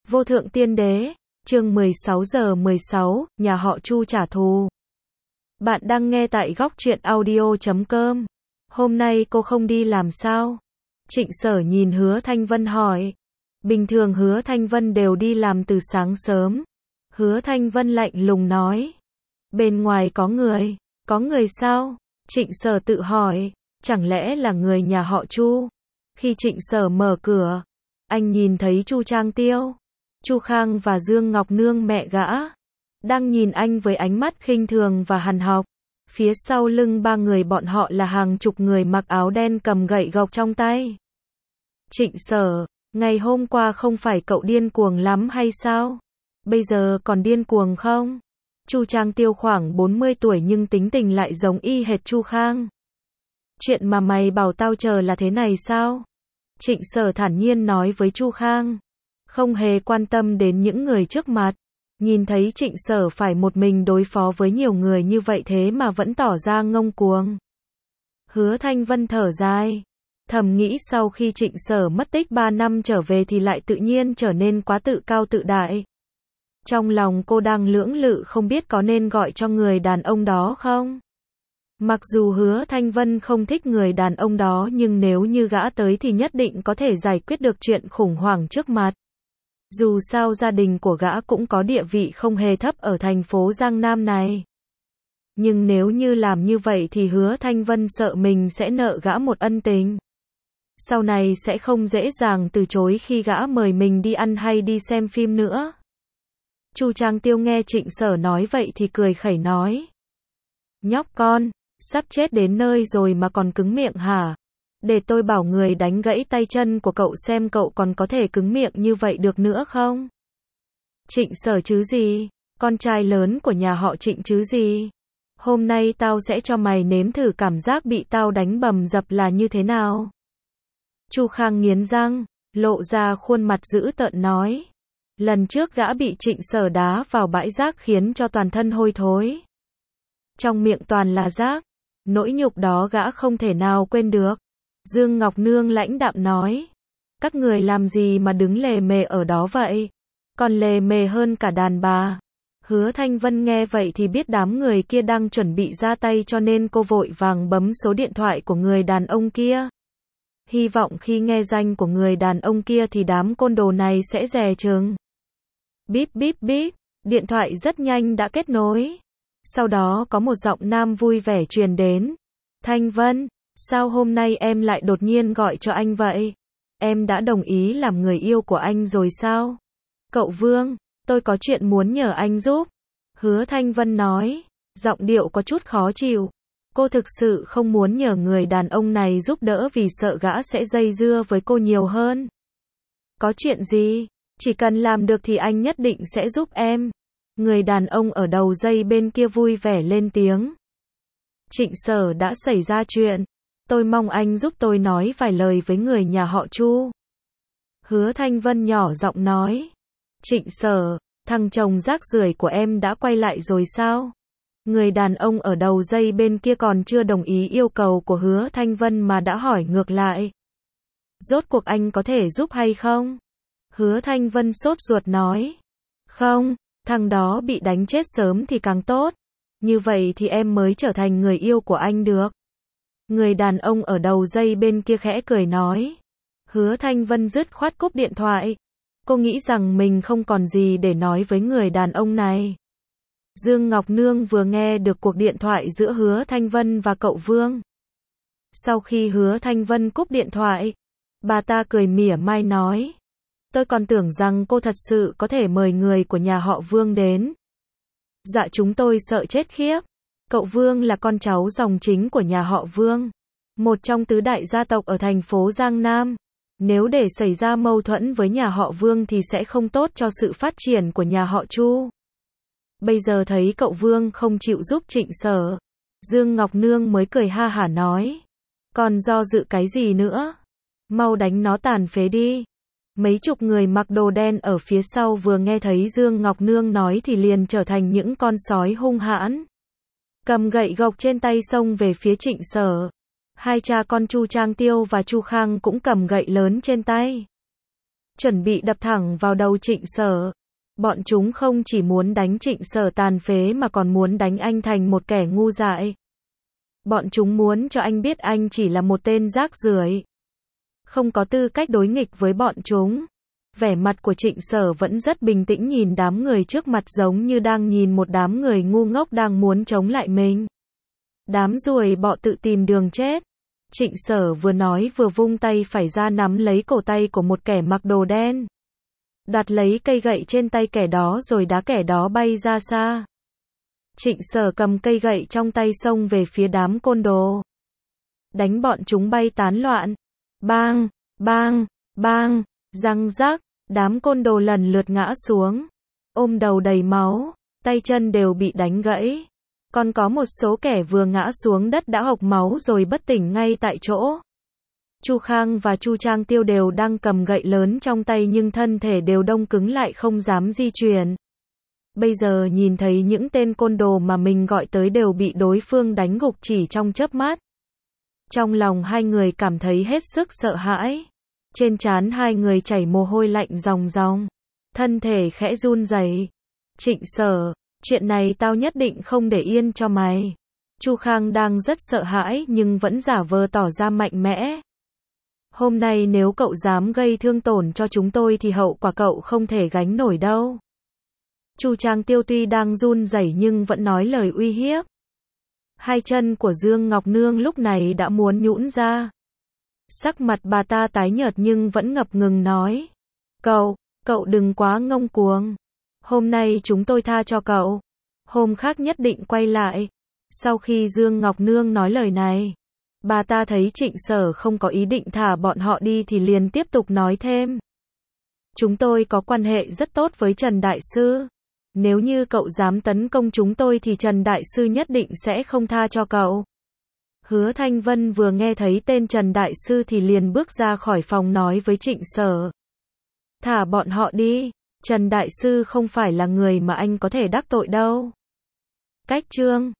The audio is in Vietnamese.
Vô thượng tiên đế, chương 16:16, nhà họ Chu trả thù. Bạn đang nghe tại góc truyện audio.com. Hôm nay cô không đi làm sao? Trịnh Sở nhìn Hứa Thanh Vân hỏi. Bình thường Hứa Thanh Vân đều đi làm từ sáng sớm. Hứa Thanh Vân lạnh lùng nói. Bên ngoài có người sao? Trịnh Sở tự hỏi, chẳng lẽ là người nhà họ Chu? Khi Trịnh Sở mở cửa, anh nhìn thấy Chu Trang Tiêu, Chu Khang và Dương Ngọc Nương mẹ gã, đang nhìn anh với ánh mắt khinh thường và hằn học. Phía sau lưng ba người bọn họ là hàng chục người mặc áo đen cầm gậy gộc trong tay. Trịnh Sở, ngày hôm qua không phải cậu điên cuồng lắm hay sao? Bây giờ còn điên cuồng không? Chu Trang Tiêu khoảng 40 tuổi nhưng tính tình lại giống y hệt Chu Khang. Chuyện mà mày bảo tao chờ là thế này sao? Trịnh Sở thản nhiên nói với Chu Khang, không hề quan tâm đến những người trước mặt. Nhìn thấy Trịnh Sở phải một mình đối phó với nhiều người như vậy thế mà vẫn tỏ ra ngông cuồng. Hứa Thanh Vân thở dài, thầm nghĩ sau khi Trịnh Sở mất tích 3 năm trở về thì lại tự nhiên trở nên quá tự cao tự đại. Trong lòng cô đang lưỡng lự không biết có nên gọi cho người đàn ông đó không. Mặc dù Hứa Thanh Vân không thích người đàn ông đó nhưng nếu như gã tới thì nhất định có thể giải quyết được chuyện khủng hoảng trước mặt. Dù sao gia đình của gã cũng có địa vị không hề thấp ở thành phố Giang Nam này. Nhưng nếu như làm như vậy thì Hứa Thanh Vân sợ mình sẽ nợ gã một ân tình. Sau này sẽ không dễ dàng từ chối khi gã mời mình đi ăn hay đi xem phim nữa. Chu Trang Tiêu nghe Trịnh Sở nói vậy thì cười khẩy nói. Nhóc con, sắp chết đến nơi rồi mà còn cứng miệng hả? Để tôi bảo người đánh gãy tay chân của cậu xem cậu còn có thể cứng miệng như vậy được nữa không? Trịnh Sở chứ gì? Con trai lớn của nhà họ Trịnh chứ gì? Hôm nay tao sẽ cho mày nếm thử cảm giác bị tao đánh bầm dập là như thế nào? Chu Khang nghiến răng, lộ ra khuôn mặt dữ tợn nói. Lần trước gã bị Trịnh Sở đá vào bãi rác khiến cho toàn thân hôi thối. Trong miệng toàn là rác, nỗi nhục đó gã không thể nào quên được. Dương Ngọc Nương lãnh đạm nói. Các người làm gì mà đứng lề mề ở đó vậy? Còn lề mề hơn cả đàn bà. Hứa Thanh Vân nghe vậy thì biết đám người kia đang chuẩn bị ra tay cho nên cô vội vàng bấm số điện thoại của người đàn ông kia. Hy vọng khi nghe danh của người đàn ông kia thì đám côn đồ này sẽ dè chừng. Bíp bíp bíp, điện thoại rất nhanh đã kết nối. Sau đó có một giọng nam vui vẻ truyền đến. Thanh Vân, sao hôm nay em lại đột nhiên gọi cho anh vậy? Em đã đồng ý làm người yêu của anh rồi sao? Cậu Vương, tôi có chuyện muốn nhờ anh giúp. Hứa Thanh Vân nói, giọng điệu có chút khó chịu. Cô thực sự không muốn nhờ người đàn ông này giúp đỡ vì sợ gã sẽ dây dưa với cô nhiều hơn. Có chuyện gì? Chỉ cần làm được thì anh nhất định sẽ giúp em. Người đàn ông ở đầu dây bên kia vui vẻ lên tiếng. Trịnh Sở đã xảy ra chuyện. Tôi mong anh giúp tôi nói vài lời với người nhà họ Chu. Hứa Thanh Vân nhỏ giọng nói. Trịnh Sở, thằng chồng rác rưởi của em đã quay lại rồi sao? Người đàn ông ở đầu dây bên kia còn chưa đồng ý yêu cầu của Hứa Thanh Vân mà đã hỏi ngược lại. Rốt cuộc anh có thể giúp hay không? Hứa Thanh Vân sốt ruột nói. Không, thằng đó bị đánh chết sớm thì càng tốt. Như vậy thì em mới trở thành người yêu của anh được. Người đàn ông ở đầu dây bên kia khẽ cười nói. Hứa Thanh Vân dứt khoát cúp điện thoại. Cô nghĩ rằng mình không còn gì để nói với người đàn ông này. Dương Ngọc Nương vừa nghe được cuộc điện thoại giữa Hứa Thanh Vân và cậu Vương. Sau khi Hứa Thanh Vân cúp điện thoại, bà ta cười mỉa mai nói. Tôi còn tưởng rằng cô thật sự có thể mời người của nhà họ Vương đến. Dạ chúng tôi sợ chết khiếp. Cậu Vương là con cháu dòng chính của nhà họ Vương. Một trong tứ đại gia tộc ở thành phố Giang Nam. Nếu để xảy ra mâu thuẫn với nhà họ Vương thì sẽ không tốt cho sự phát triển của nhà họ Chu. Bây giờ thấy cậu Vương không chịu giúp Trịnh Sở. Dương Ngọc Nương mới cười ha hả nói. Còn do dự cái gì nữa? Mau đánh nó tàn phế đi. Mấy chục người mặc đồ đen ở phía sau vừa nghe thấy Dương Ngọc Nương nói thì liền trở thành những con sói hung hãn. Cầm gậy gộc trên tay xông về phía Trịnh Sở. Hai cha con Chu Trang Tiêu và Chu Khang cũng cầm gậy lớn trên tay. chuẩn bị đập thẳng vào đầu Trịnh Sở. Bọn chúng không chỉ muốn đánh Trịnh Sở tàn phế mà còn muốn đánh anh thành một kẻ ngu dại. Bọn chúng muốn cho anh biết anh chỉ là một tên rác rưởi, không có tư cách đối nghịch với bọn chúng. Vẻ mặt của Trịnh Sở vẫn rất bình tĩnh nhìn đám người trước mặt giống như đang nhìn một đám người ngu ngốc đang muốn chống lại mình. Đám ruồi bọ tự tìm đường chết. Trịnh Sở vừa nói vừa vung tay phải ra nắm lấy cổ tay của một kẻ mặc đồ đen. Đoạt lấy cây gậy trên tay kẻ đó rồi đá kẻ đó bay ra xa. Trịnh Sở cầm cây gậy trong tay xông về phía đám côn đồ. Đánh bọn chúng bay tán loạn. Bang, bang, bang, răng rác, đám côn đồ lần lượt ngã xuống. Ôm đầu đầy máu, tay chân đều bị đánh gãy. Còn có một số kẻ vừa ngã xuống đất đã hộc máu rồi bất tỉnh ngay tại chỗ. Chu Khang và Chu Trang Tiêu đều đang cầm gậy lớn trong tay nhưng thân thể đều đông cứng lại không dám di chuyển. Bây giờ nhìn thấy những tên côn đồ mà mình gọi tới đều bị đối phương đánh gục chỉ trong chớp mắt. Trong lòng hai người cảm thấy hết sức sợ hãi. Trên trán hai người chảy mồ hôi lạnh ròng ròng. Thân thể khẽ run rẩy. Trịnh Sở, chuyện này tao nhất định không để yên cho mày. Chu Khang đang rất sợ hãi nhưng vẫn giả vờ tỏ ra mạnh mẽ. Hôm nay nếu cậu dám gây thương tổn cho chúng tôi thì hậu quả cậu không thể gánh nổi đâu. Chu Trang Tiêu tuy đang run rẩy nhưng vẫn nói lời uy hiếp. Hai chân của Dương Ngọc Nương lúc này đã muốn nhũn ra. Sắc mặt bà ta tái nhợt nhưng vẫn ngập ngừng nói. Cậu đừng quá ngông cuồng. Hôm nay chúng tôi tha cho cậu. Hôm khác nhất định quay lại. Sau khi Dương Ngọc Nương nói lời này, bà ta thấy Trịnh Sở không có ý định thả bọn họ đi thì liền tiếp tục nói thêm. Chúng tôi có quan hệ rất tốt với Trần Đại Sư. Nếu như cậu dám tấn công chúng tôi thì Trần Đại Sư nhất định sẽ không tha cho cậu. Hứa Thanh Vân vừa nghe thấy tên Trần Đại Sư thì liền bước ra khỏi phòng nói với Trịnh Sở. Thả bọn họ đi, Trần Đại Sư không phải là người mà anh có thể đắc tội đâu. Cách chương